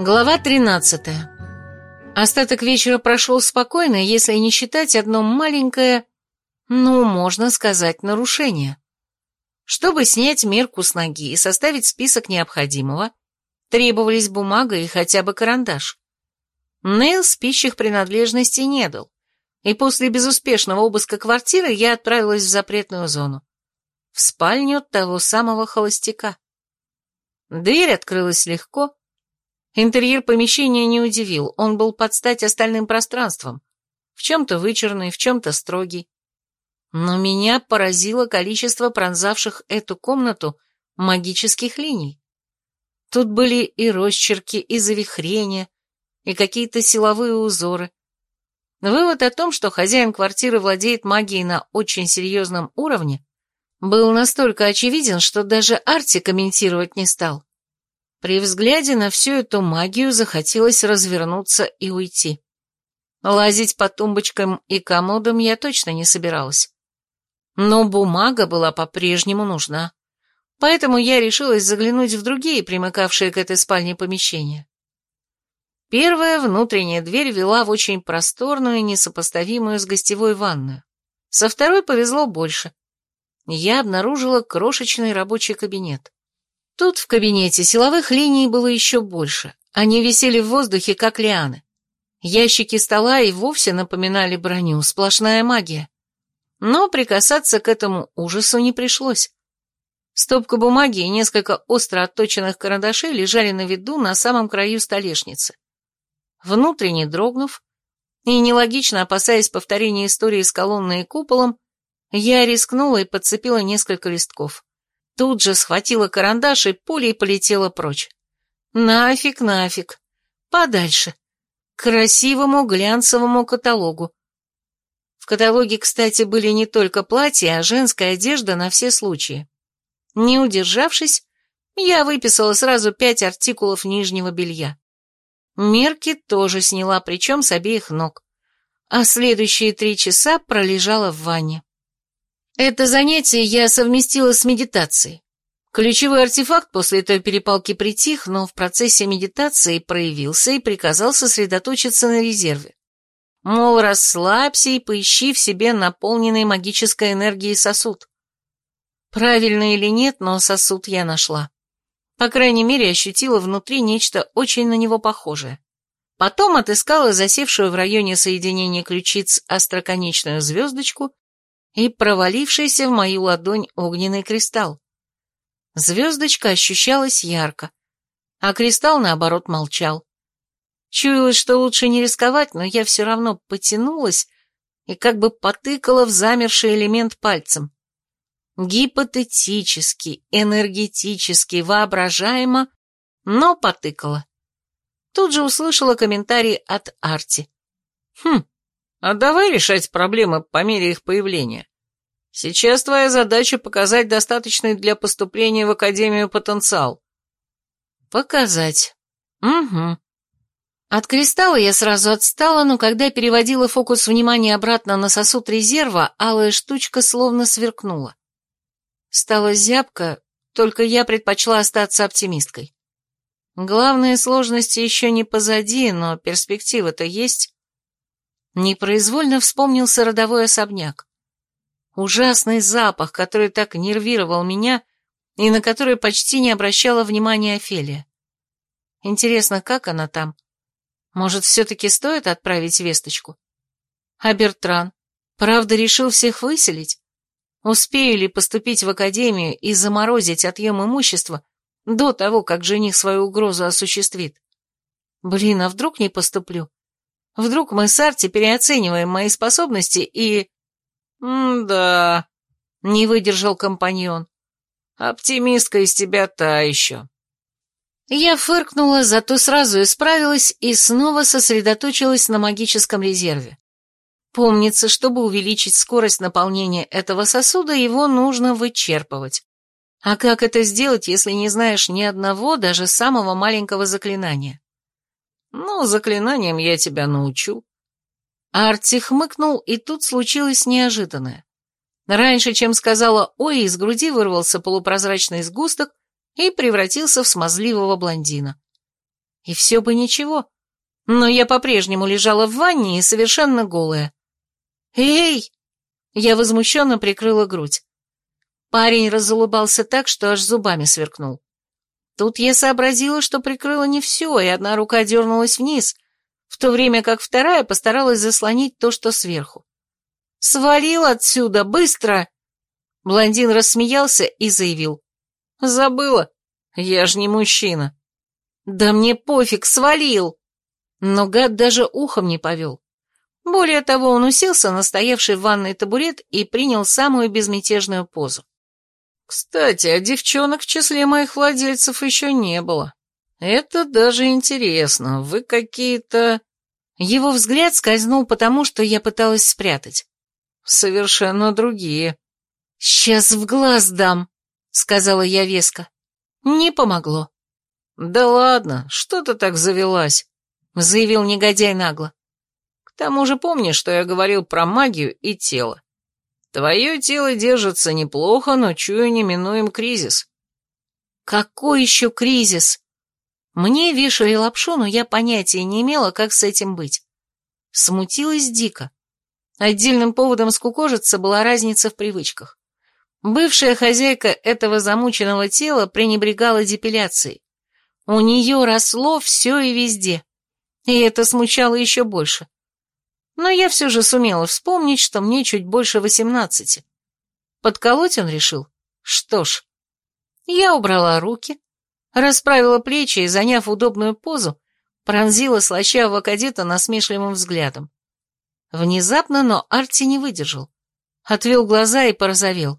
Глава 13. Остаток вечера прошел спокойно, если не считать одно маленькое, можно сказать, нарушение. Чтобы снять мерку с ноги и составить список необходимого, требовались бумага и хотя бы карандаш. Нейлс пищих принадлежностей не дал, и после безуспешного обыска квартиры я отправилась в запретную зону. В спальню того самого холостяка. Дверь открылась легко. Интерьер помещения не удивил, он был под стать остальным пространствам, в чем-то вычурный, в чем-то строгий. Но меня поразило количество пронзавших эту комнату магических линий. Тут были и росчерки, и завихрения, и какие-то силовые узоры. Вывод о том, что хозяин квартиры владеет магией на очень серьезном уровне, был настолько очевиден, что даже Арти комментировать не стал. При взгляде на всю эту магию захотелось развернуться и уйти. Лазить по тумбочкам и комодам я точно не собиралась. Но бумага была по-прежнему нужна, поэтому я решилась заглянуть в другие, примыкавшие к этой спальне помещения. Первая внутренняя дверь вела в очень просторную, несопоставимую с гостевой ванную. Со второй повезло больше. Я обнаружила крошечный рабочий кабинет. Тут в кабинете силовых линий было еще больше. Они висели в воздухе, как лианы. Ящики стола и вовсе напоминали броню, сплошная магия. Но прикасаться к этому ужасу не пришлось. Стопка бумаги и несколько остро отточенных карандашей лежали на виду на самом краю столешницы. Внутренне дрогнув и нелогично опасаясь повторения истории с колонной и куполом, я рискнула и подцепила несколько листков. Тут же схватила карандаш и пулей полетела прочь. Нафиг, подальше, к красивому глянцевому каталогу. В каталоге, кстати, были не только платья, а женская одежда на все случаи. Не удержавшись, я выписала сразу 5 артикулов нижнего белья. Мерки тоже сняла, причем с обеих ног, а следующие 3 часа пролежала в ванне. Это занятие я совместила с медитацией. Ключевой артефакт после той перепалки притих, но в процессе медитации проявился и приказал сосредоточиться на резерве. Мол, расслабься и поищи в себе наполненный магической энергией сосуд. Правильно или нет, но сосуд я нашла. По крайней мере, ощутила внутри нечто очень на него похожее. Потом отыскала засевшую в районе соединения ключиц остроконечную звездочку и провалившийся в мою ладонь огненный кристалл. Звездочка ощущалась ярко, а кристалл, наоборот, молчал. Чуялось, что лучше не рисковать, но я все равно потянулась и как бы потыкала в замерший элемент пальцем. Гипотетически, энергетически, воображаемо, но потыкала. Тут же услышала комментарий от Арти. А давай решать проблемы по мере их появления. Сейчас твоя задача показать достаточный для поступления в академию потенциал. Показать. Угу. От кристалла я сразу отстала, но когда переводила фокус внимания обратно на сосуд резерва, алая штучка словно сверкнула. Стало зябко, только я предпочла остаться оптимисткой. Главные сложности еще не позади, но перспектива-то есть. Непроизвольно вспомнился родовой особняк. Ужасный запах, который так нервировал меня и на который почти не обращала внимания Офелия. Интересно, как она там? Может, все-таки стоит отправить весточку? А Бертран, правда, решил всех выселить? Успею ли поступить в академию и заморозить отъем имущества до того, как жених свою угрозу осуществит? Блин, а вдруг не поступлю? Вдруг мы с Арти переоцениваем мои способности и... Да, не выдержал компаньон. Оптимистка из тебя та еще. Я фыркнула, зато сразу исправилась и снова сосредоточилась на магическом резерве. Помнится, чтобы увеличить скорость наполнения этого сосуда, его нужно вычерпывать. А как это сделать, если не знаешь ни одного, даже самого маленького заклинания? Заклинанием я тебя научу. Арти хмыкнул, и тут случилось неожиданное. Раньше, чем сказала «ой», из груди вырвался полупрозрачный сгусток и превратился в смазливого блондина. И все бы ничего. Но я по-прежнему лежала в ванне и совершенно голая. «Эй!» Я возмущенно прикрыла грудь. Парень разулыбался так, что аж зубами сверкнул. Тут я сообразила, что прикрыла не все, и одна рука дернулась вниз, в то время как вторая постаралась заслонить то, что сверху. «Свалил отсюда, быстро!» Блондин рассмеялся и заявил. «Забыла, я ж не мужчина». «Да мне пофиг, свалил!» Но гад даже ухом не повел. Более того, он уселся на стоявший в ванной табурет и принял самую безмятежную позу. «Кстати, а девчонок в числе моих владельцев еще не было. Это даже интересно, вы какие-то...» Его взгляд скользнул потому, что я пыталась спрятать. «Совершенно другие». «Сейчас в глаз дам», — сказала я веско. Не помогло. «Да ладно, что ты так завелась?» — заявил негодяй нагло. «К тому же помни, что я говорил про магию и тело. Твое тело держится неплохо, но чую неминуем кризис». «Какой еще кризис?» Мне вешали лапшу, но я понятия не имела, как с этим быть. Смутилась дико. Отдельным поводом скукожиться была разница в привычках. Бывшая хозяйка этого замученного тела пренебрегала депиляцией. У нее росло все и везде, и это смущало еще больше. Но я все же сумела вспомнить, что мне чуть больше 18. Подколоть он решил? Что ж, я убрала руки, расправила плечи и, заняв удобную позу, пронзила слащавого кадета насмешливым взглядом. Внезапно, но Арти не выдержал. Отвел глаза и порозовел.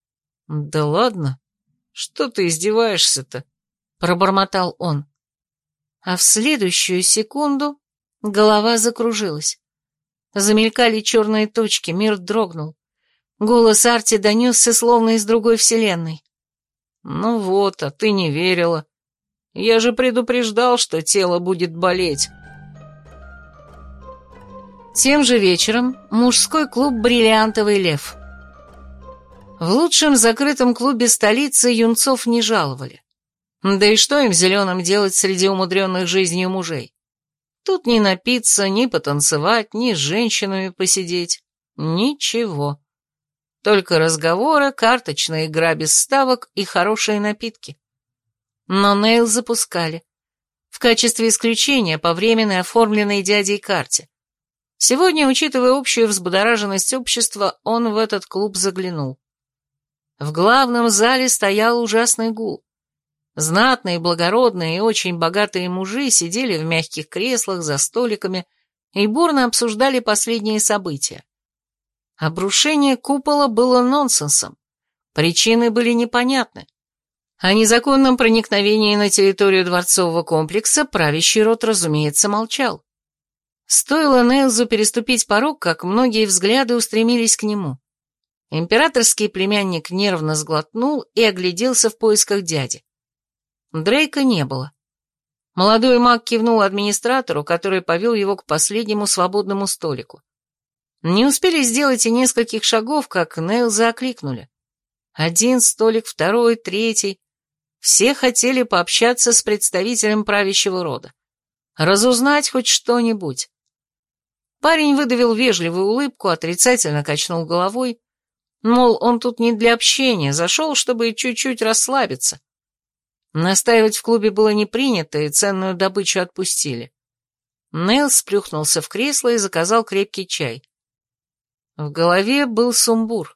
«Да ладно, что ты издеваешься-то?» — пробормотал он. А в следующую секунду голова закружилась. Замелькали черные точки, мир дрогнул. Голос Арти донесся словно из другой вселенной. «Ну вот, а ты не верила. Я же предупреждал, что тело будет болеть». Тем же вечером мужской клуб «Бриллиантовый лев». В лучшем закрытом клубе столицы юнцов не жаловали. Да и что им зеленым делать среди умудренных жизнью мужей? Тут ни напиться, ни потанцевать, ни с женщинами посидеть. Ничего. Только разговоры, карточная игра без ставок и хорошие напитки. Но Нейл запускали. В качестве исключения по временной оформленной дядей карте. Сегодня, учитывая общую взбудораженность общества, он в этот клуб заглянул. В главном зале стоял ужасный гул. Знатные, благородные и очень богатые мужи сидели в мягких креслах за столиками и бурно обсуждали последние события. Обрушение купола было нонсенсом. Причины были непонятны. О незаконном проникновении на территорию дворцового комплекса правящий род, разумеется, молчал. Стоило Нейлзу переступить порог, как многие взгляды устремились к нему. Императорский племянник нервно сглотнул и огляделся в поисках дяди. Дрейка не было. Молодой маг кивнул администратору, который повел его к последнему свободному столику. Не успели сделать и нескольких шагов, как Нейлза окликнули. Один столик, второй, третий. Все хотели пообщаться с представителем правящего рода. Разузнать хоть что-нибудь. Парень выдавил вежливую улыбку, отрицательно качнул головой. Мол, он тут не для общения, зашел, чтобы чуть-чуть расслабиться. Настаивать в клубе было не принято, и ценную добычу отпустили. Нейл сплюхнулся в кресло и заказал крепкий чай. В голове был сумбур.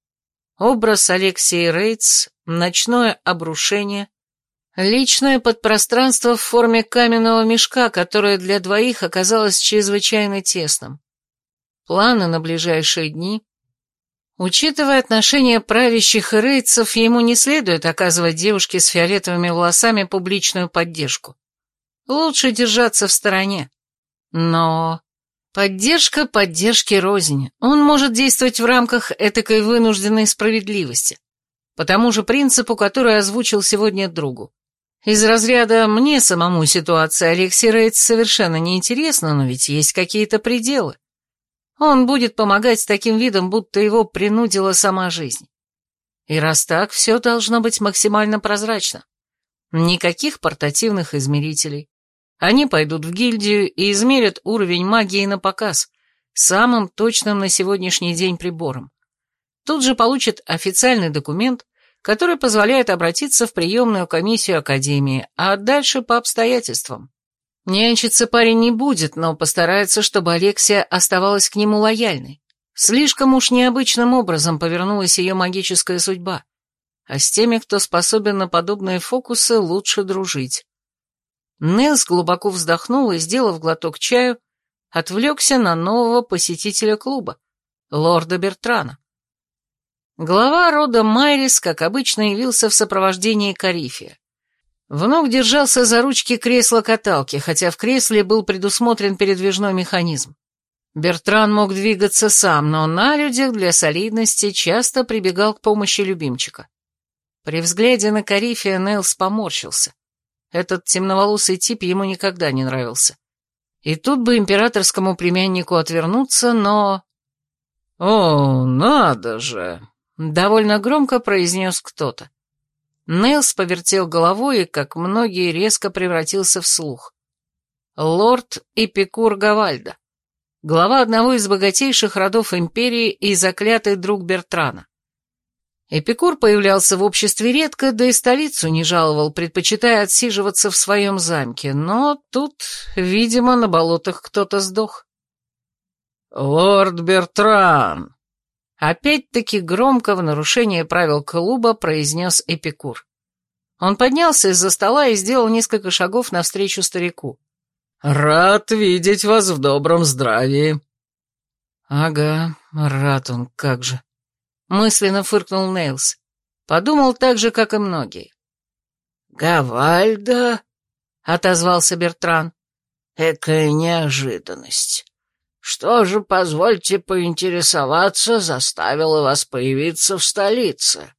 Образ Алексии Рейтс, ночное обрушение, личное подпространство в форме каменного мешка, которое для двоих оказалось чрезвычайно тесным. Планы на ближайшие дни. Учитывая отношения правящих и рейдцев, ему не следует оказывать девушке с фиолетовыми волосами публичную поддержку. Лучше держаться в стороне. Но поддержка поддержки рознь. Он может действовать в рамках этакой вынужденной справедливости. По тому же принципу, который озвучил сегодня другу. Из разряда «мне самому ситуация Алексей Рейтс совершенно неинтересна, но ведь есть какие-то пределы». Он будет помогать с таким видом, будто его принудила сама жизнь. И раз так, все должно быть максимально прозрачно. Никаких портативных измерителей. Они пойдут в гильдию и измерят уровень магии на показ, самым точным на сегодняшний день прибором. Тут же получат официальный документ, который позволяет обратиться в приемную комиссию Академии, а дальше по обстоятельствам. Нянчиться парень не будет, но постарается, чтобы Алексия оставалась к нему лояльной. Слишком уж необычным образом повернулась ее магическая судьба, а с теми, кто способен на подобные фокусы, лучше дружить. Нелс глубоко вздохнул и, сделав глоток чаю, отвлекся на нового посетителя клуба, лорда Бертрана. Глава рода Майрис, как обычно, явился в сопровождении Карифия. Внук держался за ручки кресла-каталки, хотя в кресле был предусмотрен передвижной механизм. Бертран мог двигаться сам, но на людях для солидности часто прибегал к помощи любимчика. При взгляде на Карифия Нелс поморщился. Этот темноволосый тип ему никогда не нравился. И тут бы императорскому племяннику отвернуться, но... «О, надо же!» — довольно громко произнес кто-то. Нелс повертел головой и, как многие, резко превратился в слух. Лорд Эпикур Гавальда, глава одного из богатейших родов империи и заклятый друг Бертрана. Эпикур появлялся в обществе редко, да и столицу не жаловал, предпочитая отсиживаться в своем замке, но тут, видимо, на болотах кто-то сдох. «Лорд Бертран!» Опять-таки громко в нарушение правил клуба произнес Эпикур. Он поднялся из-за стола и сделал несколько шагов навстречу старику. «Рад видеть вас в добром здравии». «Ага, рад он, как же», — мысленно фыркнул Нейлс. Подумал так же, как и многие. «Гавальда?» — отозвался Бертран. «Экая неожиданность. Что же, позвольте поинтересоваться, заставило вас появиться в столице?»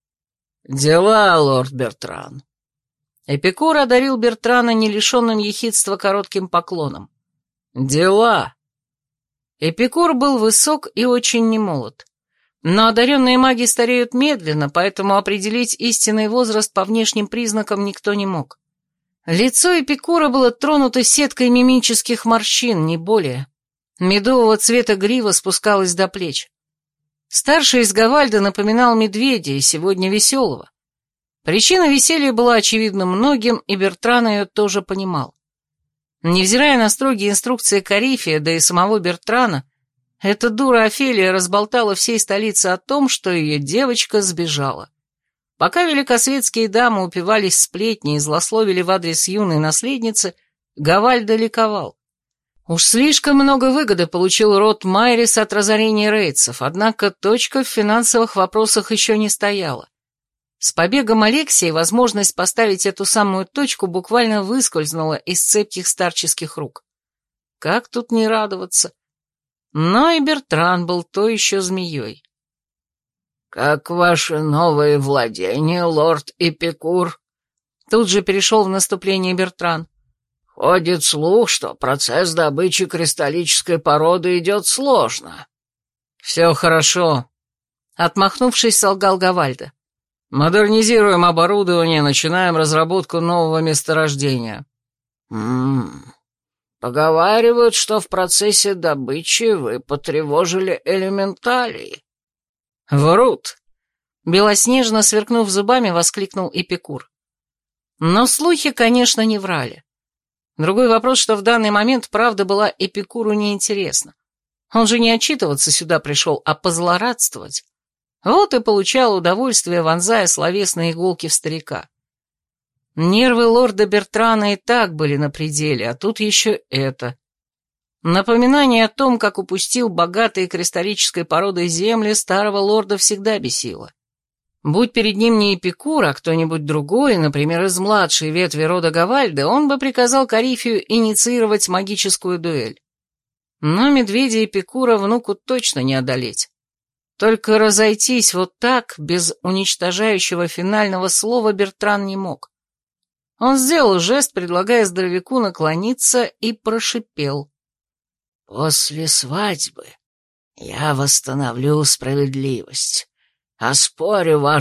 «Дела, лорд Бертран». Эпикур одарил Бертрана не лишенным ехидства коротким поклоном. «Дела». Эпикур был высок и очень немолод. Но одаренные маги стареют медленно, поэтому определить истинный возраст по внешним признакам никто не мог. Лицо Эпикура было тронуто сеткой мимических морщин, не более. Медового цвета грива спускалась до плеч. Старший из Гавальда напоминал медведя, и сегодня веселого. Причина веселья была очевидна многим, и Бертран ее тоже понимал. Невзирая на строгие инструкции Карифия, да и самого Бертрана, эта дура Офелия разболтала всей столице о том, что ее девочка сбежала. Пока великосветские дамы упивались сплетни и злословили в адрес юной наследницы, Гавальда ликовал. Уж слишком много выгоды получил род Майрис от разорения рейдсов, однако точка в финансовых вопросах еще не стояла. С побегом Алексии возможность поставить эту самую точку буквально выскользнула из цепких старческих рук. Как тут не радоваться? Но и Бертран был то еще змеей. «Как ваше новое владение, лорд Эпикур?» Тут же перешел в наступление Бертран. «Ходит слух, что процесс добычи кристаллической породы идет сложно». «Все хорошо», — отмахнувшись, солгал Гавальда. «Модернизируем оборудование, начинаем разработку нового месторождения». Поговаривают, что в процессе добычи вы потревожили элементалии». «Врут!» — белоснежно сверкнув зубами, воскликнул Эпикур. Но слухи, конечно, не врали. Другой вопрос, что в данный момент правда была Эпикуру неинтересна. Он же не отчитываться сюда пришел, а позлорадствовать. Вот и получал удовольствие, вонзая словесные иголки в старика. Нервы лорда Бертрана и так были на пределе, а тут еще это. Напоминание о том, как упустил богатые кристаллической породой земли, старого лорда всегда бесило. Будь перед ним не Эпикур, а кто-нибудь другой, например, из младшей ветви рода Гавальда, он бы приказал Карифию инициировать магическую дуэль. Но медведя Эпикура внуку точно не одолеть. Только разойтись вот так, без уничтожающего финального слова, Бертран не мог. Он сделал жест, предлагая здоровяку наклониться, и прошипел. «После свадьбы я восстановлю справедливость. Оспорю вашу незаконную сделку в пользу моей Алексии».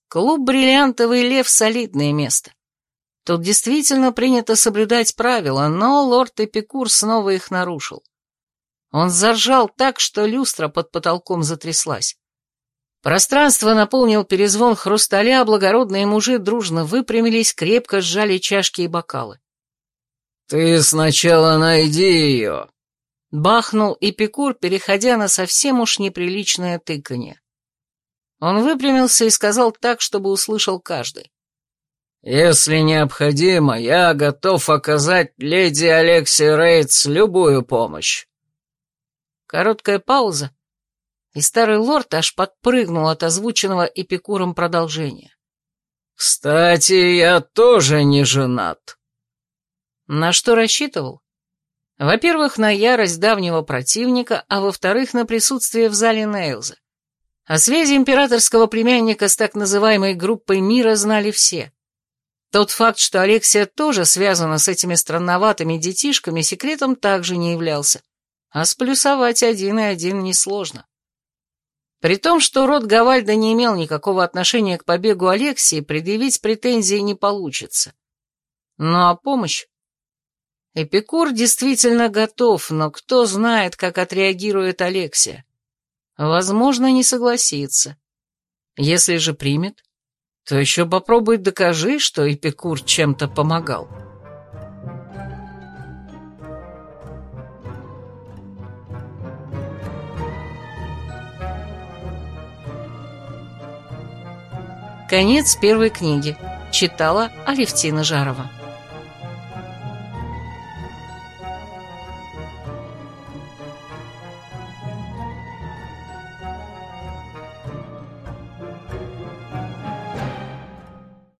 Клуб «Бриллиантовый лев» — солидное место. Тут действительно принято соблюдать правила, но лорд Эпикур снова их нарушил. Он заржал так, что люстра под потолком затряслась. Пространство наполнил перезвон хрусталя, благородные мужи дружно выпрямились, крепко сжали чашки и бокалы. «Ты сначала найди ее», — бахнул Эпикур, переходя на совсем уж неприличное тыканье. Он выпрямился и сказал так, чтобы услышал каждый. «Если необходимо, я готов оказать леди Алексии Рейтс любую помощь». Короткая пауза, и старый лорд аж подпрыгнул от озвученного Эпикуром продолжения. «Кстати, я тоже не женат». На что рассчитывал? Во-первых, на ярость давнего противника, а во-вторых, на присутствие в зале Нейлза. О связи императорского племянника с так называемой группой мира знали все. Тот факт, что Алексия тоже связана с этими странноватыми детишками, секретом также не являлся, а сплюсовать 1 и 1 несложно. При том, что род Гавальда не имел никакого отношения к побегу Алексии, предъявить претензии не получится. Ну а помощь? Эпикур действительно готов, но кто знает, как отреагирует Алексия. Возможно, не согласится. Если же примет, то еще попробуй докажи, что Эпикур чем-то помогал. Конец первой книги. Читала Алевтина Жарова.